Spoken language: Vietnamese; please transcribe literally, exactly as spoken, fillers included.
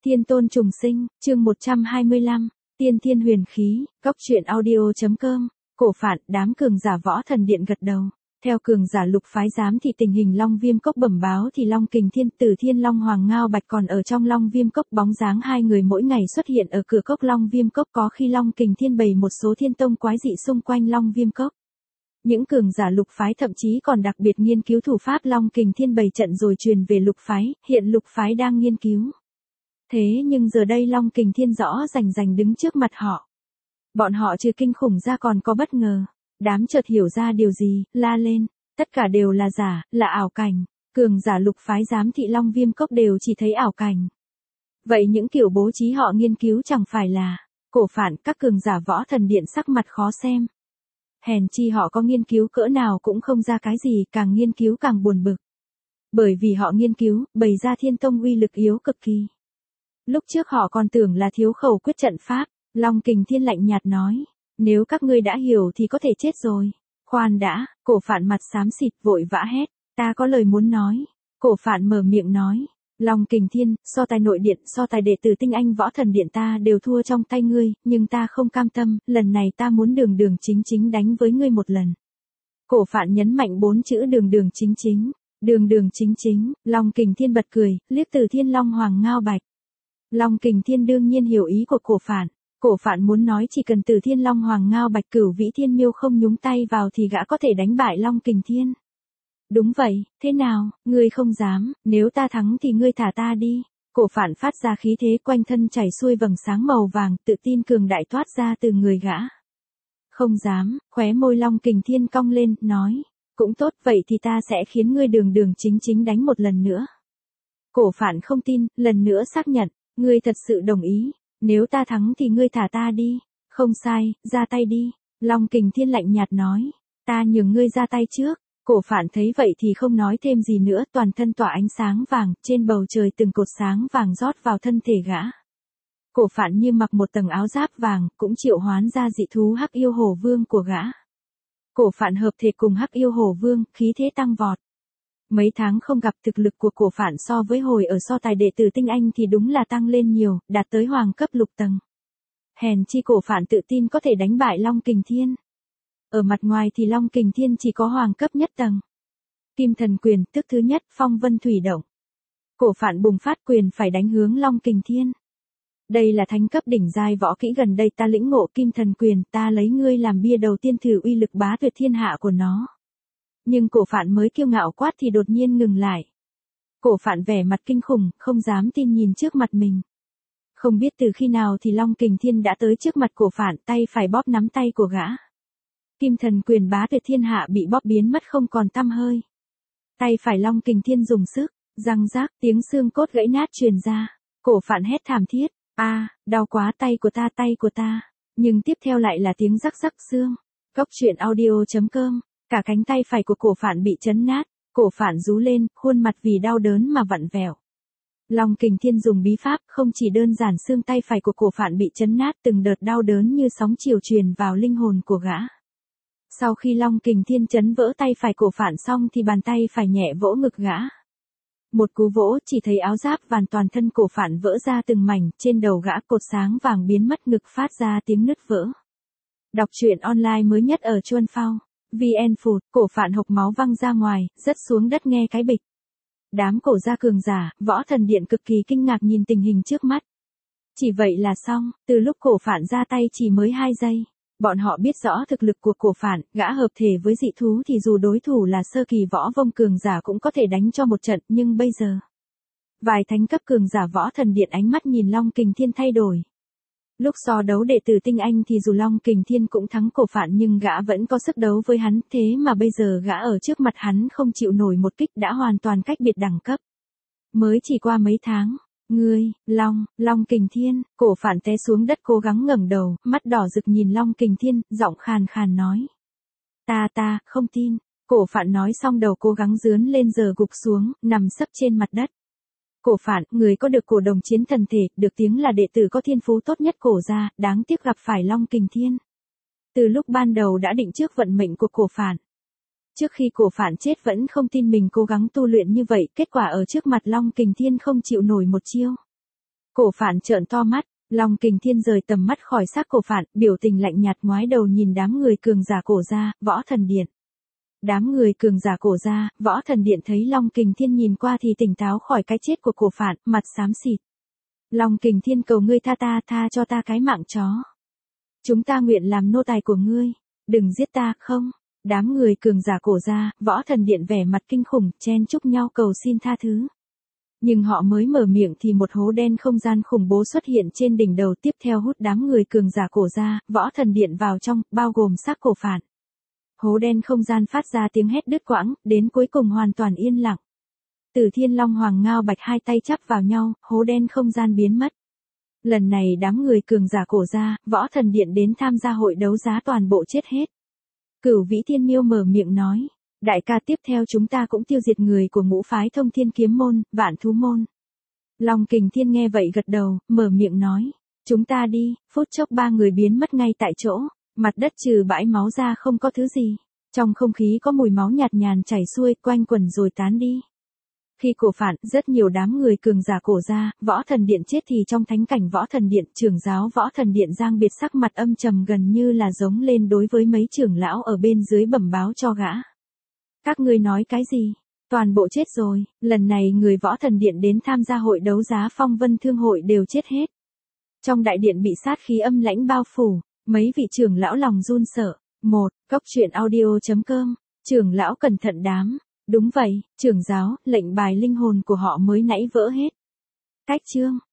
Thiên tôn trùng sinh, chương một trăm hai mươi lăm, tiên thiên huyền khí, góc truyện audio.com, cổ phản, đám cường giả võ thần điện gật đầu. Theo cường giả lục phái giám thì tình hình Long Viêm Cốc bẩm báo thì Long Kình Thiên, Tử Thiên Long Hoàng Ngao Bạch còn ở trong Long Viêm Cốc, bóng dáng hai người mỗi ngày xuất hiện ở cửa cốc Long Viêm Cốc, có khi Long Kình Thiên bày một số thiên tông quái dị xung quanh Long Viêm Cốc. Những cường giả lục phái thậm chí còn đặc biệt nghiên cứu thủ pháp Long Kình Thiên bày trận rồi truyền về lục phái, hiện lục phái đang nghiên cứu. Thế nhưng giờ đây Long Kình Thiên rõ rành rành đứng trước mặt họ. Bọn họ trừ kinh khủng ra còn có bất ngờ. Đám chợt hiểu ra điều gì, la lên. Tất cả đều là giả, là ảo cảnh. Cường giả lục phái giám thị Long Viêm Cốc đều chỉ thấy ảo cảnh. Vậy những kiểu bố trí họ nghiên cứu chẳng phải là cổ phản, các cường giả võ thần điện sắc mặt khó xem. Hèn chi họ có nghiên cứu cỡ nào cũng không ra cái gì, càng nghiên cứu càng buồn bực. Bởi vì họ nghiên cứu, bày ra thiên tông uy lực yếu cực kỳ. Lúc trước họ còn tưởng là thiếu khẩu quyết trận pháp, Long Kình Thiên lạnh nhạt nói, nếu các ngươi đã hiểu thì có thể chết rồi. Khoan đã, cổ phản mặt xám xịt vội vã hét, ta có lời muốn nói. Cổ phản mở miệng nói, Long Kình Thiên, so tài nội điện, so tài đệ tử tinh anh võ thần điện ta đều thua trong tay ngươi, nhưng ta không cam tâm, lần này ta muốn đường đường chính chính đánh với ngươi một lần. Cổ phản nhấn mạnh bốn chữ đường đường chính chính, đường đường chính chính, Long Kình Thiên bật cười, liếc Từ Thiên Long Hoàng Ngao Bạch. Long Kình Thiên đương nhiên hiểu ý của cổ phản. Cổ phản muốn nói chỉ cần Từ Thiên Long Hoàng Ngao Bạch Cửu Vĩ Thiên Miêu không nhúng tay vào thì gã có thể đánh bại Long Kình Thiên. Đúng vậy, thế nào, ngươi không dám, nếu ta thắng thì ngươi thả ta đi. Cổ phản phát ra khí thế, quanh thân chảy xuôi vầng sáng màu vàng, tự tin cường đại toát ra từ người gã. Không dám, khóe môi Long Kình Thiên cong lên, nói, cũng tốt, vậy thì ta sẽ khiến ngươi đường đường chính chính đánh một lần nữa. Cổ phản không tin, lần nữa xác nhận, ngươi thật sự đồng ý. Nếu ta thắng thì ngươi thả ta đi. Không sai, ra tay đi. Long Kình Thiên lạnh nhạt nói. Ta nhường ngươi ra tay trước. Cổ phản thấy vậy thì không nói thêm gì nữa, toàn thân tỏa ánh sáng vàng, trên bầu trời từng cột sáng vàng rót vào thân thể gã. Cổ phản như mặc một tầng áo giáp vàng, cũng triệu hoán ra dị thú Hắc Yêu Hổ Vương của gã. Cổ phản hợp thể cùng Hắc Yêu Hổ Vương, khí thế tăng vọt. Mấy tháng không gặp, thực lực của cổ phản so với hồi ở so tài đệ tử tinh anh thì đúng là tăng lên nhiều, đạt tới hoàng cấp lục tầng. Hèn chi cổ phản tự tin có thể đánh bại Long Kình Thiên. Ở mặt ngoài thì Long Kình Thiên chỉ có hoàng cấp nhất tầng. Kim Thần Quyền, tức thứ nhất, phong vân thủy động. Cổ phản bùng phát quyền phải đánh hướng Long Kình Thiên. Đây là thánh cấp đỉnh giai võ kỹ gần đây ta lĩnh ngộ Kim Thần Quyền, ta lấy ngươi làm bia đầu tiên thử uy lực bá tuyệt thiên hạ của nó. Nhưng cổ phản mới kiêu ngạo quát thì đột nhiên ngừng lại. Cổ phản vẻ mặt kinh khủng, không dám tin nhìn trước mặt mình. Không biết từ khi nào thì Long Kình Thiên đã tới trước mặt cổ phản, tay phải bóp nắm tay của gã. Kim Thần Quyền bá tuyệt thiên hạ bị bóp biến mất không còn tăm hơi. Tay phải Long Kình Thiên dùng sức, răng rác, tiếng xương cốt gãy nát truyền ra. Cổ phản hét thảm thiết, a, đau quá, tay của ta, tay của ta. Nhưng tiếp theo lại là tiếng rắc rắc xương. Góc truyện audio.com. Cả cánh tay phải của cổ phản bị chấn nát, cổ phản rú lên, khuôn mặt vì đau đớn mà vặn vẹo. Long Kình Thiên dùng bí pháp, không chỉ đơn giản xương tay phải của cổ phản bị chấn nát, từng đợt đau đớn như sóng chiều truyền vào linh hồn của gã. Sau khi Long Kình Thiên chấn vỡ tay phải cổ phản xong thì bàn tay phải nhẹ vỗ ngực gã. Một cú vỗ, chỉ thấy áo giáp vàng toàn thân cổ phản vỡ ra từng mảnh, trên đầu gã cột sáng vàng biến mất, ngực phát ra tiếng nứt vỡ. Đọc truyện online mới nhất ở Chuan Phao. vê en Food, cổ phản hộc máu văng ra ngoài, rớt xuống đất nghe cái bịch. Đám cổ gia cường giả, võ thần điện cực kỳ kinh ngạc nhìn tình hình trước mắt. Chỉ vậy là xong, từ lúc cổ phản ra tay chỉ mới hai giây. Bọn họ biết rõ thực lực của cổ phản, gã hợp thể với dị thú thì dù đối thủ là sơ kỳ võ vông cường giả cũng có thể đánh cho một trận, nhưng bây giờ. Vài thánh cấp cường giả võ thần điện ánh mắt nhìn Long Kình Thiên thay đổi. Lúc so đấu đệ tử tinh anh thì dù Long Kình Thiên cũng thắng cổ phản nhưng gã vẫn có sức đấu với hắn, thế mà bây giờ gã ở trước mặt hắn không chịu nổi một kích đã hoàn toàn cách biệt đẳng cấp. Mới chỉ qua mấy tháng, ngươi, Long, Long Kình Thiên, cổ phản té xuống đất cố gắng ngẩng đầu, mắt đỏ rực nhìn Long Kình Thiên, giọng khàn khàn nói. Ta ta, không tin, cổ phản nói xong đầu cố gắng dướn lên giờ gục xuống, nằm sấp trên mặt đất. Cổ phản, người có được cổ đồng chiến thần thể, được tiếng là đệ tử có thiên phú tốt nhất cổ gia, đáng tiếc gặp phải Long Kình Thiên. Từ lúc ban đầu đã định trước vận mệnh của cổ phản. Trước khi cổ phản chết vẫn không tin mình cố gắng tu luyện như vậy, kết quả ở trước mặt Long Kình Thiên không chịu nổi một chiêu. Cổ Phạn trợn to mắt, Long Kình Thiên rời tầm mắt khỏi xác Cổ Phạn, biểu tình lạnh nhạt ngoái đầu nhìn đám người cường giả Cổ gia, Võ Thần Điện. Đám người cường giả Cổ gia, Võ Thần Điện thấy Long Kình Thiên nhìn qua thì tỉnh táo khỏi cái chết của Cổ Phạn, mặt xám xịt. Long Kình Thiên cầu ngươi tha ta, tha cho ta cái mạng chó. Chúng ta nguyện làm nô tài của ngươi, đừng giết ta, không. Đám người cường giả Cổ gia, Võ Thần Điện vẻ mặt kinh khủng, chen chúc nhau cầu xin tha thứ. Nhưng họ mới mở miệng thì một hố đen không gian khủng bố xuất hiện trên đỉnh đầu, tiếp theo hút đám người cường giả Cổ gia, Võ Thần Điện vào trong, bao gồm xác Cổ Phạn. Hố đen không gian phát ra tiếng hét đứt quãng, đến cuối cùng hoàn toàn yên lặng. Tử Thiên Long Hoàng Ngao Bạch hai tay chắp vào nhau, hố đen không gian biến mất. Lần này đám người cường giả Cổ gia, Võ Thần Điện đến tham gia hội đấu giá toàn bộ chết hết. Cửu Vĩ Thiên Miêu mở miệng nói, đại ca tiếp theo chúng ta cũng tiêu diệt người của ngũ phái Thông Thiên Kiếm Môn, Vạn Thú Môn. Long Kình Thiên nghe vậy gật đầu, mở miệng nói, chúng ta đi, phút chốc ba người biến mất ngay tại chỗ, mặt đất trừ bãi máu ra không có thứ gì. Trong không khí có mùi máu nhạt nhàn chảy xuôi, quanh quẩn rồi tán đi. Khi Cổ Phạn, rất nhiều đám người cường giả Cổ gia, Võ Thần Điện chết thì trong thánh cảnh Võ Thần Điện, trưởng giáo Võ Thần Điện Giang Biệt sắc mặt âm trầm gần như là giống lên đối với mấy trưởng lão ở bên dưới bẩm báo cho gã. Các ngươi nói cái gì? Toàn bộ chết rồi, lần này người Võ Thần Điện đến tham gia hội đấu giá Phong Vân Thương hội đều chết hết. Trong đại điện bị sát khí âm lãnh bao phủ, mấy vị trưởng lão lòng run sợ. một. Cốc truyện audio chấm com, trưởng lão cẩn thận đám. Đúng vậy, trưởng giáo, lệnh bài linh hồn của họ mới nãy vỡ hết. Cách chương.